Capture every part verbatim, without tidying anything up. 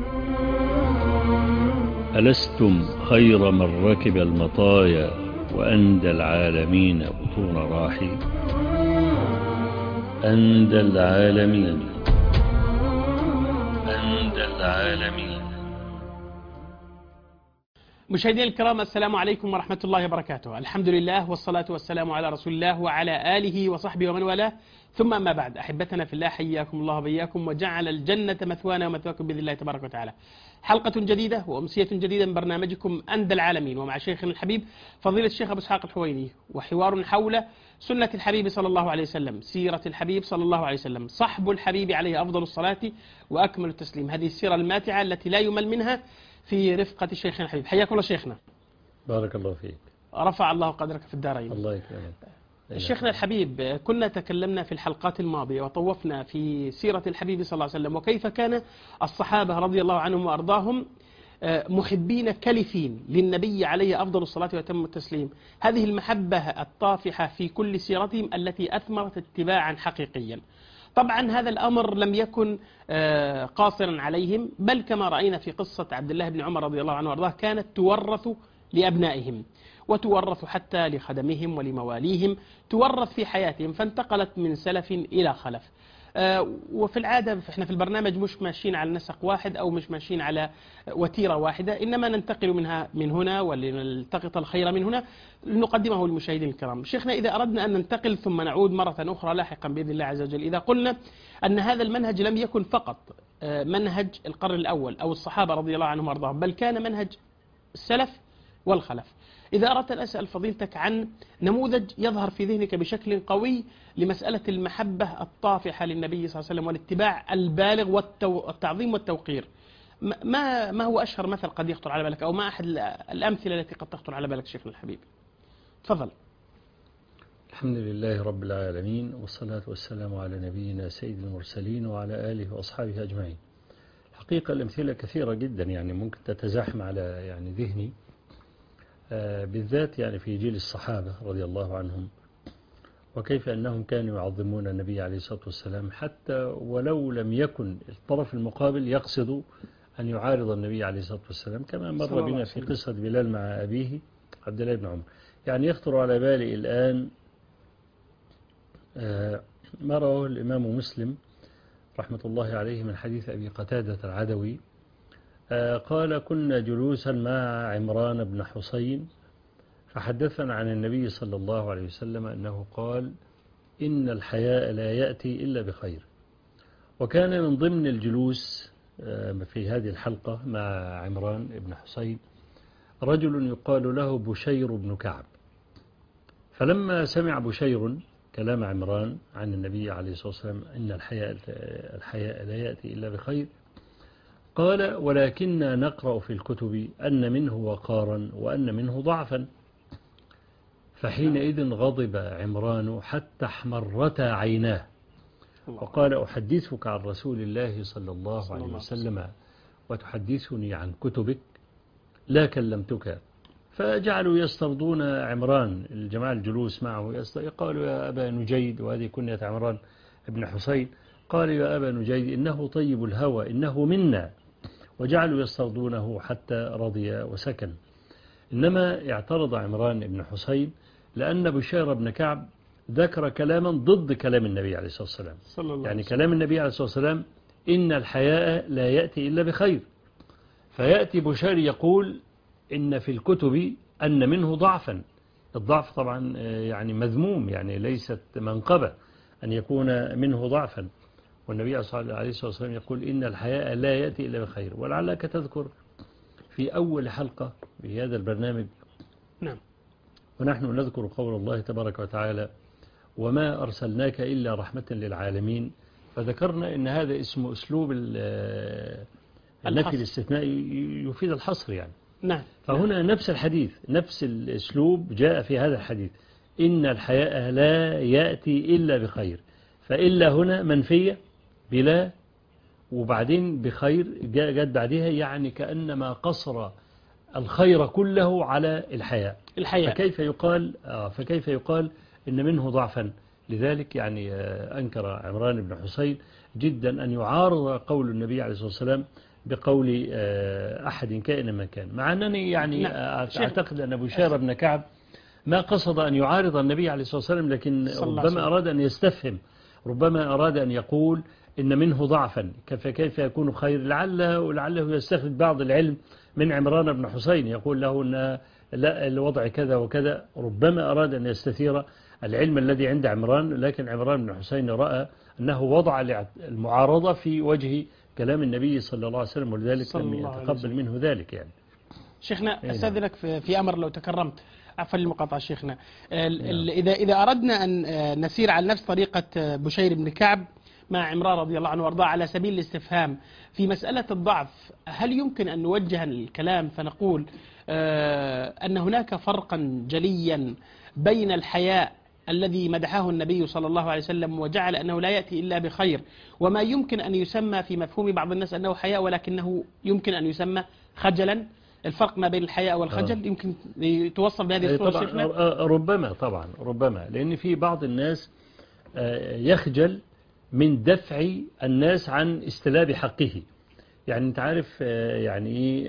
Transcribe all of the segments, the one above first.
ألستم خير من ركب المطايا وأندى العالمين بطون راحي. أندى العالمين أندى العالمين. مشاهدينا الكرام، السلام عليكم ورحمة الله وبركاته. الحمد لله والصلاة والسلام على رسول الله وعلى آله وصحبه ومن والاه، ثم أما بعد. أحبتنا في الله، حياكم الله وبياكم وجعل الجنة مثوانا ومثواكم بإذن الله تبارك وتعالى. حلقة جديدة وأمسية جديدة من برنامجكم أندى العالمين، ومع شيخنا الحبيب فضيلة الشيخ أبو إسحاق الحويني، وحوار حول سنة الحبيب صلى الله عليه وسلم، سيرة الحبيب صلى الله عليه وسلم، صحب الحبيب عليه أفضل الصلاة وأكمل التسليم. هذه السيرة الماتعة التي لا يمل منها في رفقة شيخنا الحبيب. حياكم الله شيخنا. بارك الله فيك. رفع الله قدرك في الدارين. الله يكرمك. شيخنا الحبيب، كنا تكلمنا في الحلقات الماضية وطوفنا في سيرة الحبيب صلى الله عليه وسلم، وكيف كان الصحابة رضي الله عنهم وأرضاهم محبين كلفين للنبي عليه أفضل الصلاة وأتم التسليم. هذه المحبة الطافحة في كل سيرتهم التي أثمرت اتباعا حقيقيا. طبعا هذا الأمر لم يكن قاصرا عليهم، بل كما رأينا في قصة عبد الله بن عمر رضي الله عنه وأرضاه كانت تورث لأبنائهم، وتورث حتى لخدمهم ولمواليهم، تورث في حياتهم، فانتقلت من سلف إلى خلف. وفي العادة احنا في البرنامج مش ماشيين على نسق واحد أو مش ماشيين على وتيرة واحدة، إنما ننتقل منها من هنا ولنلتقط الخير من هنا نقدمه للمشاهدين الكرام. شيخنا، إذا أردنا أن ننتقل ثم نعود مرة أخرى لاحقا بإذن الله عز وجل، إذا قلنا أن هذا المنهج لم يكن فقط منهج القرن الأول أو الصحابة رضي الله عنهم وأرضاهم، بل كان منهج السلف والخلف. إذا أردت أن أسأل فضيلتك عن نموذج يظهر في ذهنك بشكل قوي لمسألة المحبة الطافحة للنبي صلى الله عليه وسلم والاتباع البالغ والتعظيم والتوقير، ما ما هو أشهر مثل قد يخطر على بالك، أو ما أحد الأمثلة التي قد تخطر على بالك شيخنا الحبيب؟ تفضل. الحمد لله رب العالمين، والصلاة والسلام على نبينا سيد المرسلين وعلى آله وأصحابه أجمعين. حقيقة الأمثلة كثيرة جدا، يعني ممكن تتزاحم على يعني ذهني، بالذات يعني في جيل الصحابة رضي الله عنهم، وكيف أنهم كانوا يعظمون النبي عليه الصلاة والسلام، حتى ولو لم يكن الطرف المقابل يقصد أن يعارض النبي عليه الصلاة والسلام، كما مر بنا في قصة بلال مع أبيه عبد الله بن عمر. يعني يخطر على بالي الآن ما رواه الإمام مسلم رحمة الله عليه من حديث أبي قتادة العدوي قال: كنا جلوسا مع عمران بن حسين فحدثنا عن النبي صلى الله عليه وسلم أنه قال: إن الحياء لا يأتي إلا بخير. وكان من ضمن الجلوس في هذه الحلقة مع عمران بن حسين رجل يقال له بشير بن كعب. فلما سمع بشير كلام عمران عن النبي عليه الصلاة والسلام إن الحياء الحياء لا يأتي إلا بخير، قال: ولكننا نقرأ في الكتب أن منه وقارا وأن منه ضعفا. فحينئذ غضب عمران حتى احمرتا عيناه، وقال: أحدثك عن رسول الله صلى الله عليه وسلم وتحدثني عن كتبك؟ لا كلمتك. فجعلوا يسترضون عمران، الجماعة الجلوس معه، قالوا: يا أبا نجيد، وهذه كنية عمران بن حسين، قال: يا أبا نجيد إنه طيب الهوى، إنه منا. وجعلوا يسترضونه حتى رضي وسكن. إنما اعترض عمران بن حسين لأن بشير بن كعب ذكر كلاما ضد كلام النبي عليه الصلاة والسلام. يعني كلام النبي عليه الصلاة والسلام إن الحياء لا يأتي إلا بخير، فيأتي بشير يقول إن في الكتب أن منه ضعفا. الضعف طبعا يعني مذموم، يعني ليست منقبة أن يكون منه ضعفا، والنبي عليه الصلاة والسلام يقول إن الحياء لا يأتي إلا بخير. ولعلك تذكر في أول حلقة في هذا البرنامج نعم ونحن نذكر قول الله تبارك وتعالى: وما أرسلناك إلا رحمة للعالمين، فذكرنا إن هذا اسمه أسلوب النفي الاستثنائي يفيد الحصر يعني. نعم. فهنا نفس الحديث، نفس الأسلوب جاء في هذا الحديث: إن الحياء لا يأتي إلا بخير. فإلا هنا منفية بلا، وبعدين بخير جاءت بعدها، يعني كأنما قصر الخير كله على الحياء. الحياء. فكيف يقال آه فكيف يقال إن منه ضعفا؟ لذلك يعني آه أنكر عمران بن حسين جدا أن يعارض قول النبي عليه الصلاة والسلام بقول أحد كائن ما كان، مع أنني يعني نعم. أعتقد أن بشير بن كعب ما قصد أن يعارض النبي عليه الصلاة والسلام، لكن ربما أراد أن يستفهم، ربما أراد أن يقول إن منه ضعفا فكيف يكون خير، لعله لعله يستخرج بعض العلم من عمران بن حسين يقول له أن لا الوضع كذا وكذا، ربما أراد أن يستثير العلم الذي عند عمران، لكن عمران بن حسين رأى أنه وضع المعارضة في وجه كلام النبي صلى الله عليه وسلم، ولذلك لم يتقبل منه ذلك. يعني شيخنا أستاذنك في أمر لو تكرمت، عفوا المقاطعة شيخنا، إذا إذا أردنا أن نسير على نفس طريقة بشير بن كعب مع عمران رضي الله عنه وارضاه على سبيل الاستفهام في مسألة الضعف، هل يمكن أن نوجه الكلام فنقول أن هناك فرقا جليا بين الحياء الذي مدحه النبي صلى الله عليه وسلم وجعل أنه لا يأتي إلا بخير، وما يمكن أن يسمى في مفهوم بعض الناس أنه حياء ولكنه يمكن أن يسمى خجلا؟ الفرق ما بين الحياء والخجل يمكن يتوصل بهذه الصورة شيخنا؟ ربما طبعا ربما، لأن في بعض الناس يخجل من دفع الناس عن استلاب حقه. يعني انت عارف يعني ايه،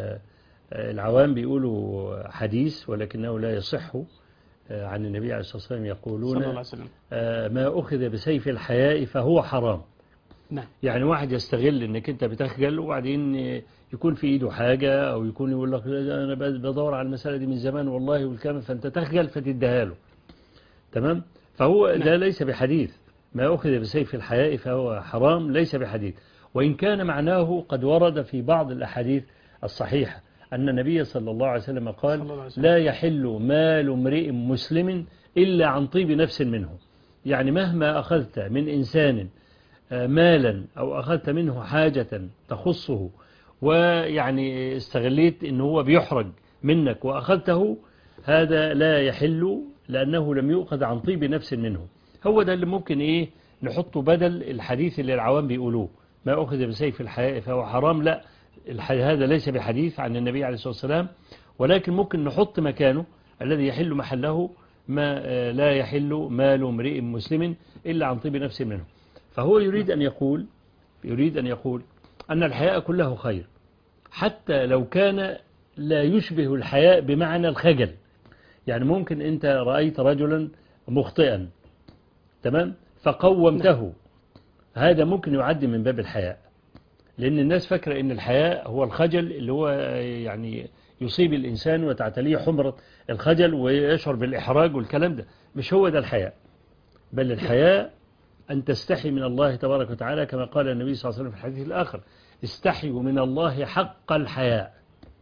العوام بيقولوا حديث ولكنه لا يصح عن النبي عليه الصلاة والسلام، يقولون صلى الله عليه وسلم ما أخذ بسيف الحياء فهو حرام. نعم. يعني واحد يستغل انك انت بتخجل وبعدين يكون في ايده حاجة او يكون يقول لك انا بدور على المسألة دي من زمان والله والكلام، فانت تخجل فتديها له. تمام. فهو نعم. ده ليس بحديث، ما أخذ بسيف الحياء فهو حرام ليس بحديث، وإن كان معناه قد ورد في بعض الأحاديث الصحيحة أن النبي صلى الله عليه وسلم قال عليه وسلم لا يحل مال امرئ مسلم إلا عن طيب نفس منه. يعني مهما أخذت من إنسان مالا أو أخذت منه حاجة تخصه ويعني استغليت إنه هو بيحرج منك وأخذته، هذا لا يحل لأنه لم يؤخذ عن طيب نفس منه. هو ده اللي ممكن إيه نحطه بدل الحديث اللي العوام بيقولوه ما أخذ بسيف الحياء فهو حرام. لا، هذا ليس بحديث عن النبي عليه الصلاة والسلام، ولكن ممكن نحط مكانه الذي يحل محله ما لا يحل مال امرئ مسلم إلا عن طيب نفس منه. فهو يريد أن يقول يريد أن يقول أن الحياء كله خير، حتى لو كان لا يشبه الحياء بمعنى الخجل. يعني ممكن أنت رأيت رجلا مخطئا تمام فقومته، هذا ممكن يعد من باب الحياء، لأن الناس فاكرة أن الحياء هو الخجل اللي هو يعني يصيب الإنسان وتعتليه حمرة الخجل ويشعر بالإحراج والكلام ده. مش هو ده الحياء، بل الحياء أن تستحي من الله تبارك وتعالى كما قال النبي صلى الله عليه وسلم في الحديث الآخر استحيوا من الله حق الحياء،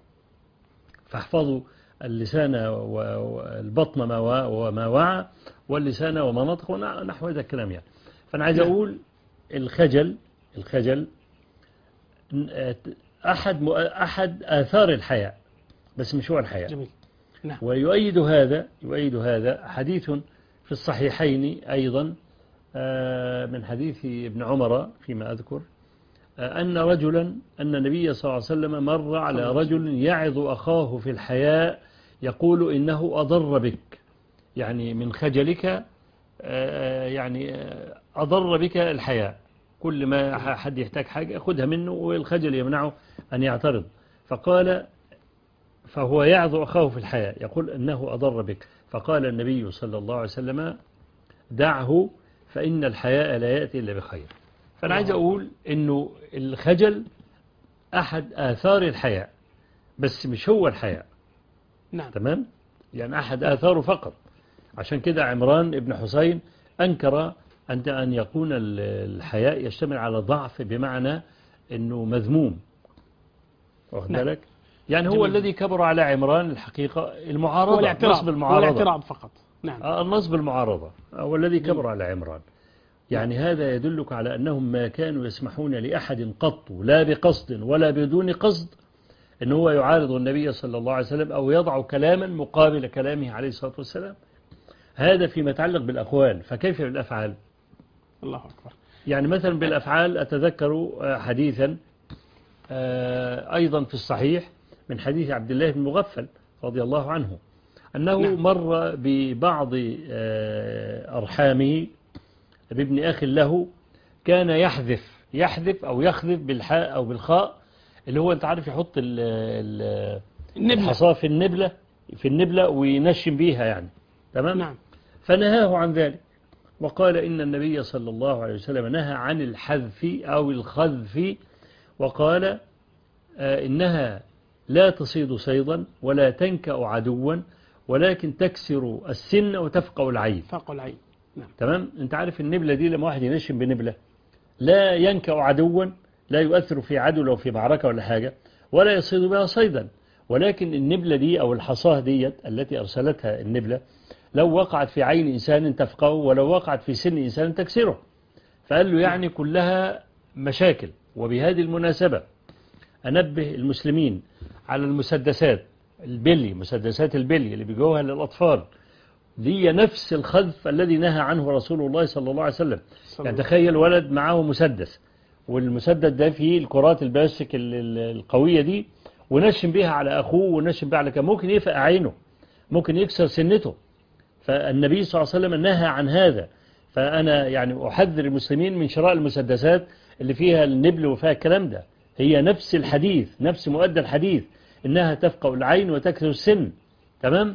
فاحفظوا اللسان والبطن وما وعى واللسان وما نطق نحو هذا الكلام. يعني فأنا عايز أقول الخجل الخجل أحد أحد آثار الحياء بس مش هو الحياء. جميل. نعم. ويؤيد هذا يؤيد هذا حديث في الصحيحين أيضا من حديث ابن عمر فيما أذكر أن رجلا أن النبي صلى الله عليه وسلم مر على رجل يعظ أخاه في الحياء يقول إنه أضر بك، يعني من خجلك يعني أضر بك الحياء، كل ما حد يحتاج حاجة خدها منه والخجل يمنعه أن يعترض. فقال فهو يعظ أخاه في الحياء يقول إنه أضر بك، فقال النبي صلى الله عليه وسلم دعه فإن الحياء لا يأتي إلا بخير. فأنا عايز أقول إنه الخجل أحد آثار الحياء بس مش هو الحياء. نعم. تمام. يعني أحد آثاره فقط. عشان كده عمران ابن حسين أنكر أن أن يكون الحياء يشتمل على ضعف بمعنى إنه مذموم. واخد بالك؟ يعني هو جميل. الذي كبر على عمران الحقيقة المعارضة، نصب المعارضة، والاعتراض فقط. نعم. النصب المعارضة هو الذي كبر على عمران. يعني هذا يدلك على أنهم ما كانوا يسمحون لأحد قط لا بقصد ولا بدون قصد أنه هو يعارض النبي صلى الله عليه وسلم أو يضع كلاما مقابل كلامه عليه الصلاة والسلام. هذا فيما يتعلق بالأقوال، فكيف بالأفعال؟ الله أكبر. يعني مثلا بالأفعال أتذكر حديثا أيضا في الصحيح من حديث عبد الله بن مغفل رضي الله عنه أنه نعم. مر ببعض أرحامه بابن أخ له كان يحذف يحذف أو يخذف بالحاء أو بالخاء اللي هو أنت عارف يحط ال ال النبلة. الحصاة في النبلة في النبلة وينشم بيها يعني. تمام. نعم. فنهاه عن ذلك وقال إن النبي صلى الله عليه وسلم نهى عن الحذف أو الخذف، وقال آه إنها لا تصيد صيدا ولا تنكأ عدوا ولكن تكسر السن وتفقع العين. فقع العين. نعم. تمام. انت عارف النبلة دي لما واحد ينشم بنبلة لا ينكأ عدوا، لا يؤثر في عدو لو في معركة ولا حاجة، ولا يصيد بها صيدا، ولكن النبلة دي أو الحصاه ديت التي أرسلتها النبلة لو وقعت في عين إنسان تفقه ولو وقعت في سن إنسان تكسره. فقال له يعني كلها مشاكل. وبهذه المناسبة أنبه المسلمين على المسدسات البلي، مسدسات البلي اللي بيجوها للأطفال، دي نفس الخذف الذي نهى عنه رسول الله صلى الله عليه وسلم. يعني تخيل ولد معه مسدس، والمسدس ده فيه الكرات البلاستيك القوية دي، ونشم بها على أخوه ونشم بها على كم، ممكن يفقع عينه، ممكن يكسر سنته. فالنبي صلى الله عليه وسلم نهى عن هذا. فأنا يعني أحذر المسلمين من شراء المسدسات اللي فيها النبل وفيها الكلام ده. هي نفس الحديث، نفس مؤدى الحديث، إنها تفقع العين وتكسر السن. تمام.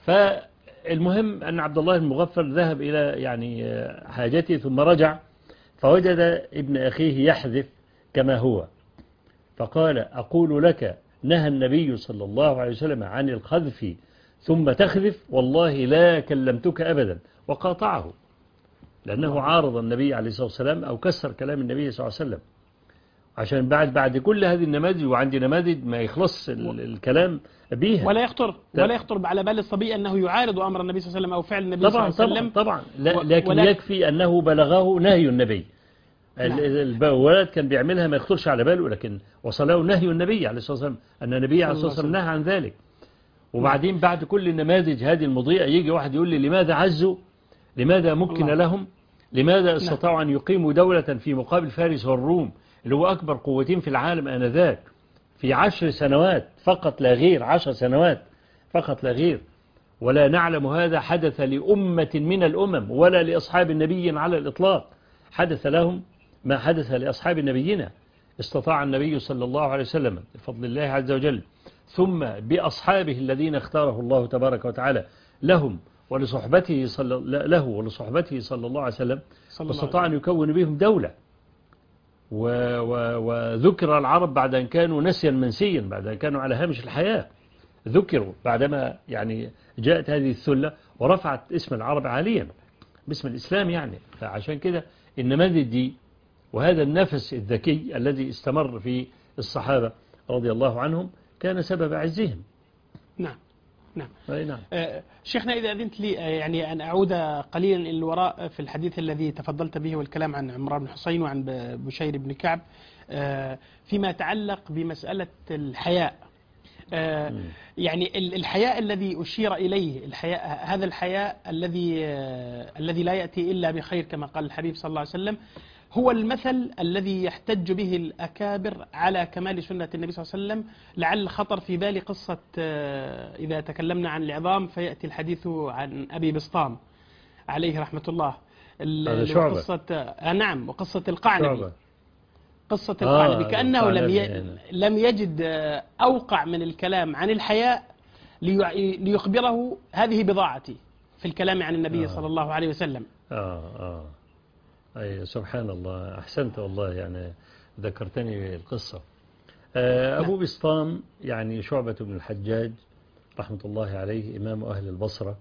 فالمهم أن عبد الله المغفل ذهب إلى يعني حاجته ثم رجع فوجد ابن أخيه يحذف كما هو، فقال أقول لك نهى النبي صلى الله عليه وسلم عن الخذف ثم تخذف، والله لا كلمتك أبدا، وقاطعه لأنه عارض النبي عليه الصلاة والسلام أو كسر كلام النبي صلى الله عليه وسلم. عشان بعد بعد كل هذه النماذج، وعندي نماذج ما يخلص الكلام بيها، ولا يخطر ولا يخطر على بال الصبي أنه يعارض أمر النبي صلى الله عليه وسلم أو فعل النبي طبعا صلى الله عليه وسلم. طبعا طبعا لكن ولا يكفي أنه بلغه نهي النبي. نعم. الولد كان بيعملها ما يخطرش على باله، لكن وصله نهي النبي عليه الصلاة والسلام أن النبي عليه الصلاة والسلام نهى عن ذلك. وبعدين بعد كل النماذج هذه المضيئة يجي واحد يقول لي لماذا عزوا، لماذا ممكن الله. لهم، لماذا استطاعوا أن يقيموا دولة في مقابل فارس والروم اللي هو أكبر قوتين في العالم آنذاك في عشر سنوات فقط لا غير، عشر سنوات فقط لا غير. ولا نعلم هذا حدث لأمة من الأمم ولا لأصحاب النبي على الإطلاق. حدث لهم ما حدث لأصحاب نبينا. استطاع النبي صلى الله عليه وسلم بفضل الله عز وجل ثم بأصحابه الذين اختاره الله تبارك وتعالى لهم ولصحبته صلى له ولصحبته صلى الله عليه وسلم، واستطاع أن يكون بهم دولة. و و وذكر العرب بعد أن كانوا نسيا منسيا، بعد أن كانوا على هامش الحياة، ذكروا بعدما يعني جاءت هذه الثلة ورفعت اسم العرب عاليا باسم الإسلام يعني. فعشان كده النماذج دي وهذا النفس الذكي الذي استمر في الصحابة رضي الله عنهم كان سبب عزهم. نعم نعم. نعم. آه شيخنا إذا أذنت لي آه يعني أن أعود قليلا إلى الوراء في الحديث الذي تفضلت به والكلام عن عمران بن حسين وعن بشير بن كعب آه فيما يتعلق بمسألة الحياء. آه يعني الحياء الذي أشير إليه، الحياء هذا الحياء الذي آه الذي لا يأتي إلا بخير كما قال الحبيب صلى الله عليه وسلم، هو المثل الذي يحتج به الأكابر على كمال سنة النبي صلى الله عليه وسلم. لعل خطر في بالي قصة إذا تكلمنا عن العظام فيأتي الحديث عن أبي بسطام عليه رحمة الله. قصة آه نعم وقصة القعنبي، قصة القعنبي آه كأنه لم ي... لم يجد أوقع من الكلام عن الحياء لي... ليخبره هذه بضاعتي في الكلام عن النبي آه صلى الله عليه وسلم. آه آه أي سبحان الله، أحسنت والله، يعني ذكرتني القصة. أبو بسطام يعني شعبة بن الحجاج رحمة الله عليه إمام أهل البصرة،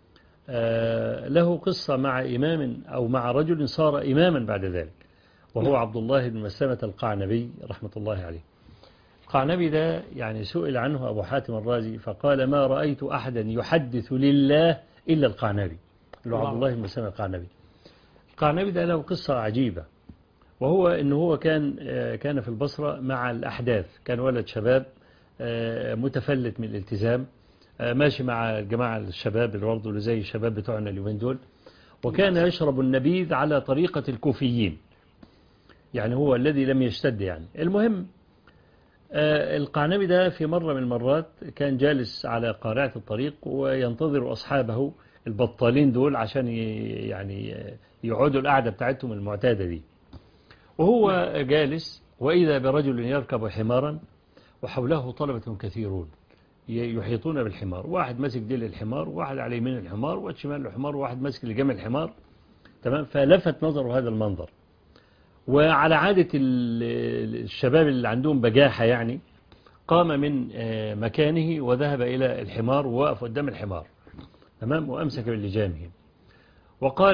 له قصة مع إمام أو مع رجل صار إماما بعد ذلك، وهو عبد الله بن مسلمة القعنبي رحمة الله عليه. القعنبي ده يعني سئل عنه أبو حاتم الرازي فقال ما رأيت أحدا يحدث لله إلا القعنبي، اللي هو عبد الله بن مسلمة القعنبي. القعنبي ده له قصة عجيبة، وهو إنه هو كان كان في البصرة مع الأحداث، كان ولد شباب متفلت من الالتزام، ماشي مع الجماعة الشباب اللي برضه اللي زي الشباب بتوعنا اليومين دول، وكان يشرب النبيذ على طريقة الكوفيين، يعني هو الذي لم يشتد يعني. المهم القعنبي ده في مرة من المرات كان جالس على قارعة الطريق وينتظر أصحابه البطالين دول عشان يعني يقعدوا القعدة بتاعتهم المعتادة دي، وهو جالس وإذا برجل يركب حمارا وحوله طلبة كثيرون يحيطون بالحمار، واحد ماسك ديل الحمار، وواحد على يمين الحمار، وواحد شمال الحمار، وواحد ماسك لجام الحمار. تمام. فلفت نظره هذا المنظر. وعلى عادة الشباب اللي عندهم بجاحة يعني، قام من مكانه وذهب إلى الحمار ووقف قدام الحمار. تمام. وأمسك بلجامه وقال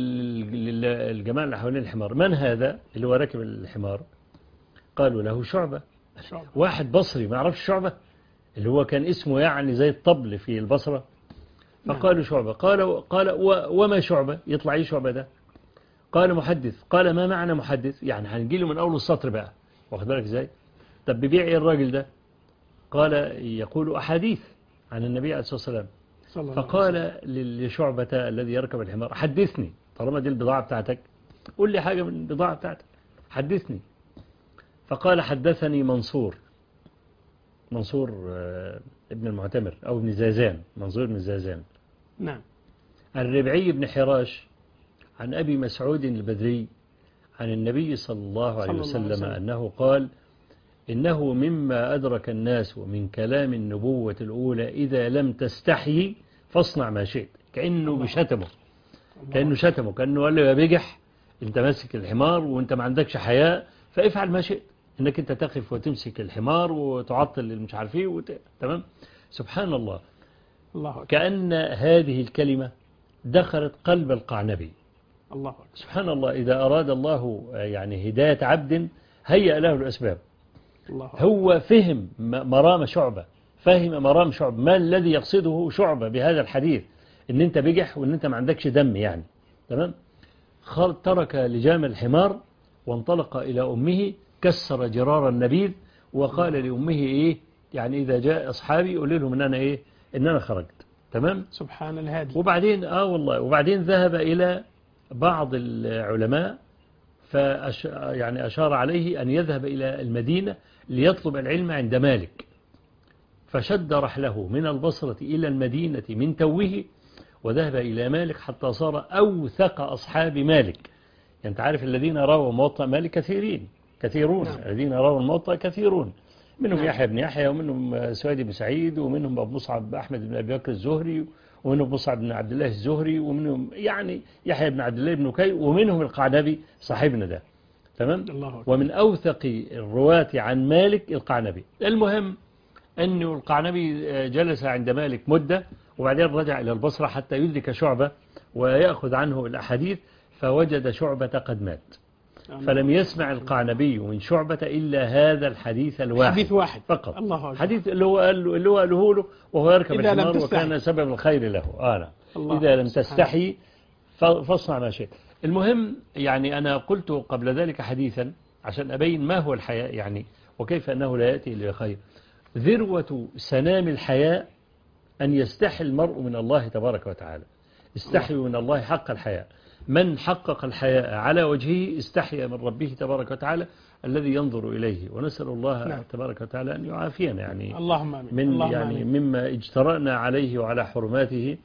للجماعة اللي حوالين الحمار: من هذا اللي هو راكب الحمار؟ قالوا له: شعبة. واحد بصري ما يعرفش شعبة اللي هو كان اسمه يعني زي الطبل في البصرة. فقالوا: شعبة. قال قال وما شعبة؟ يطلع ايه شعبة ده؟ قال: محدث. قال: ما معنى محدث؟ يعني هنجي له من أول السطر بقى، واخد بالك ازاي؟ طب بيبيع ايه الراجل ده؟ قال: يقول أحاديث عن النبي عليه الصلاة والسلام. فقال لشعبة الذي يركب الحمار: حدثني، طالما دي البضاعة بتاعتك قول لي حاجة من البضاعة بتاعتك، حدثني. فقال: حدثني منصور، منصور ابن المعتمر أو ابن زازان، منصور بن زازان. نعم. الربعي بن حراش عن أبي مسعود البدري عن النبي صلى الله عليه وسلم أنه قال: إنه مما أدرك الناس من كلام النبوة الأولى: إذا لم تستحي فاصنع ما شئت. كأنه بشتمه، كأنه شتمه، كأنه قال له: يا بجح، أنت ماسك الحمار وأنت ما عندكش حياء، فافعل ما شئت، إنك أنت تقف وتمسك الحمار وتعطل المش عارف ايه وت... تمام. سبحان الله. الله. كأن هذه الكلمة دخلت قلب القعنبي. الله أكبر. سبحان الله. إذا أراد الله يعني هداية عبد هيأ له الأسباب. الله أكبر. هو فهم مرام شعبة، فهم مرام شعبة، ما الذي يقصده شعبة بهذا الحديث؟ إن أنت بجح وإن أنت ما عندكش دم يعني. تمام. ترك لجام الحمار وانطلق إلى أمه، كسر جرار النبيذ وقال لأمه إيه يعني: إذا جاء أصحابي قول لهم إن أنا إيه، إن أنا خرجت. تمام. سبحان الهادي. وبعدين آه والله وبعدين ذهب إلى بعض العلماء فأش يعني أشار عليه أن يذهب إلى المدينة ليطلب العلم عند مالك، فشد رحله من البصرة إلى المدينة من توه، وذهب إلى مالك حتى صار أوثق أصحاب مالك. يعني أنت عارف الذين رووا موطأ مالك كثيرين كثيرون. نعم. الذين رووا الموطأ كثيرون، منهم نعم. يحيى بن يحيى، ومنهم سويد بن سعيد، ومنهم أبو مصعب أحمد بن أبي بكر الزهري، ومنهم مصعب بن عبد الله الزهري، ومنهم يعني يحيى بن عبد الله بن كي، ومنهم القعنبي صاحبنا ده. تمام. ومن أوثق الرواة عن مالك القعنبي. المهم أنه القعنبي جلس عند مالك مدة، وبعدين رجع إلى البصرة حتى يدرك شعبة ويأخذ عنه الأحاديث، فوجد شعبة قد مات، فلم يسمع القعنبي من شعبة إلا هذا الحديث الواحد، حديث واحد فقط. الله حديث اللي هو قال له اللي هو قاله له وهو يركب الحمار وكان سبب الخير له. أنا إذا لم تستحي فاصنع ما شئت. المهم يعني أنا قلت قبل ذلك حديثا عشان أبين ما هو الحياء يعني، وكيف أنه لا يأتي إلى خير. ذروة سنام الحياء أن يستحي المرء من الله تبارك وتعالى. استحيوا من الله حق الحياء. من حقق الحياء على وجهه استحيا من ربه تبارك وتعالى الذي ينظر إليه. ونسأل الله نعم. تبارك وتعالى أن يعافينا يعني اللهم آمين. من اللهم يعني آمين. مما اجترأنا عليه وعلى حرماته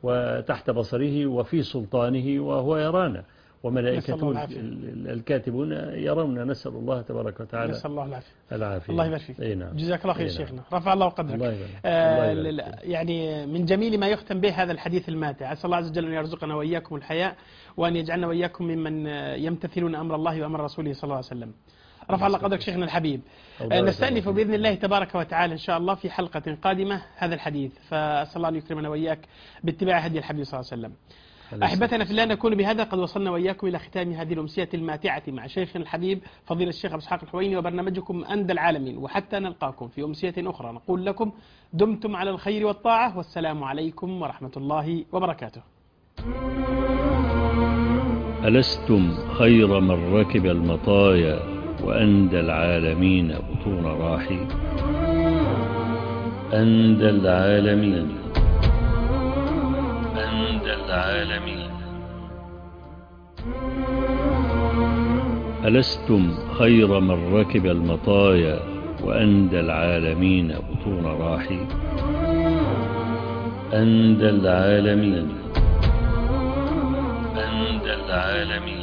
وتحت بصره وفي سلطانه وهو يرانا، وملائكته الكاتبون يرون. نسأل الله تبارك وتعالى نسأل الله العافية. العافية. الله يبارك فيك. نعم. جزاك الله خير شيخنا، رفع الله قدرك. الله يبارك. آه الله يبارك. يعني من جميل ما يختم به هذا الحديث الماتع. أسأل الله عز وجل أن يرزقنا وإياكم الحياء، وأن يجعلنا وإياكم ممن يمتثلون أمر الله وأمر رسوله صلى الله عليه وسلم. رفع الله قدرك شيخنا الحبيب. نستأنف بإذن الله تبارك وتعالى إن شاء الله في حلقة قادمة هذا الحديث، فأسأل الله أن يكرمنا وإياك باتباع هدي الحبيب صلى الله عليه وسلم. أحبتنا في الله، نكون بهذا قد وصلنا وإياكم إلى ختام هذه الأمسية الماتعة مع شيخنا الحبيب فضيلة الشيخ أبو إسحاق الحويني وبرنامجكم أندى العالمين. وحتى نلقاكم في أمسية أخرى نقول لكم دمتم على الخير والطاعة، والسلام عليكم ورحمة الله وبركاته. ألستم خير من ركب المطايا وأندى العالمين بطون راحي. أندى العالمين أندى العالمين. ألستم خير من ركب المطايا وأندى العالمين بطون راحي. أندى العالمين أندى العالمين.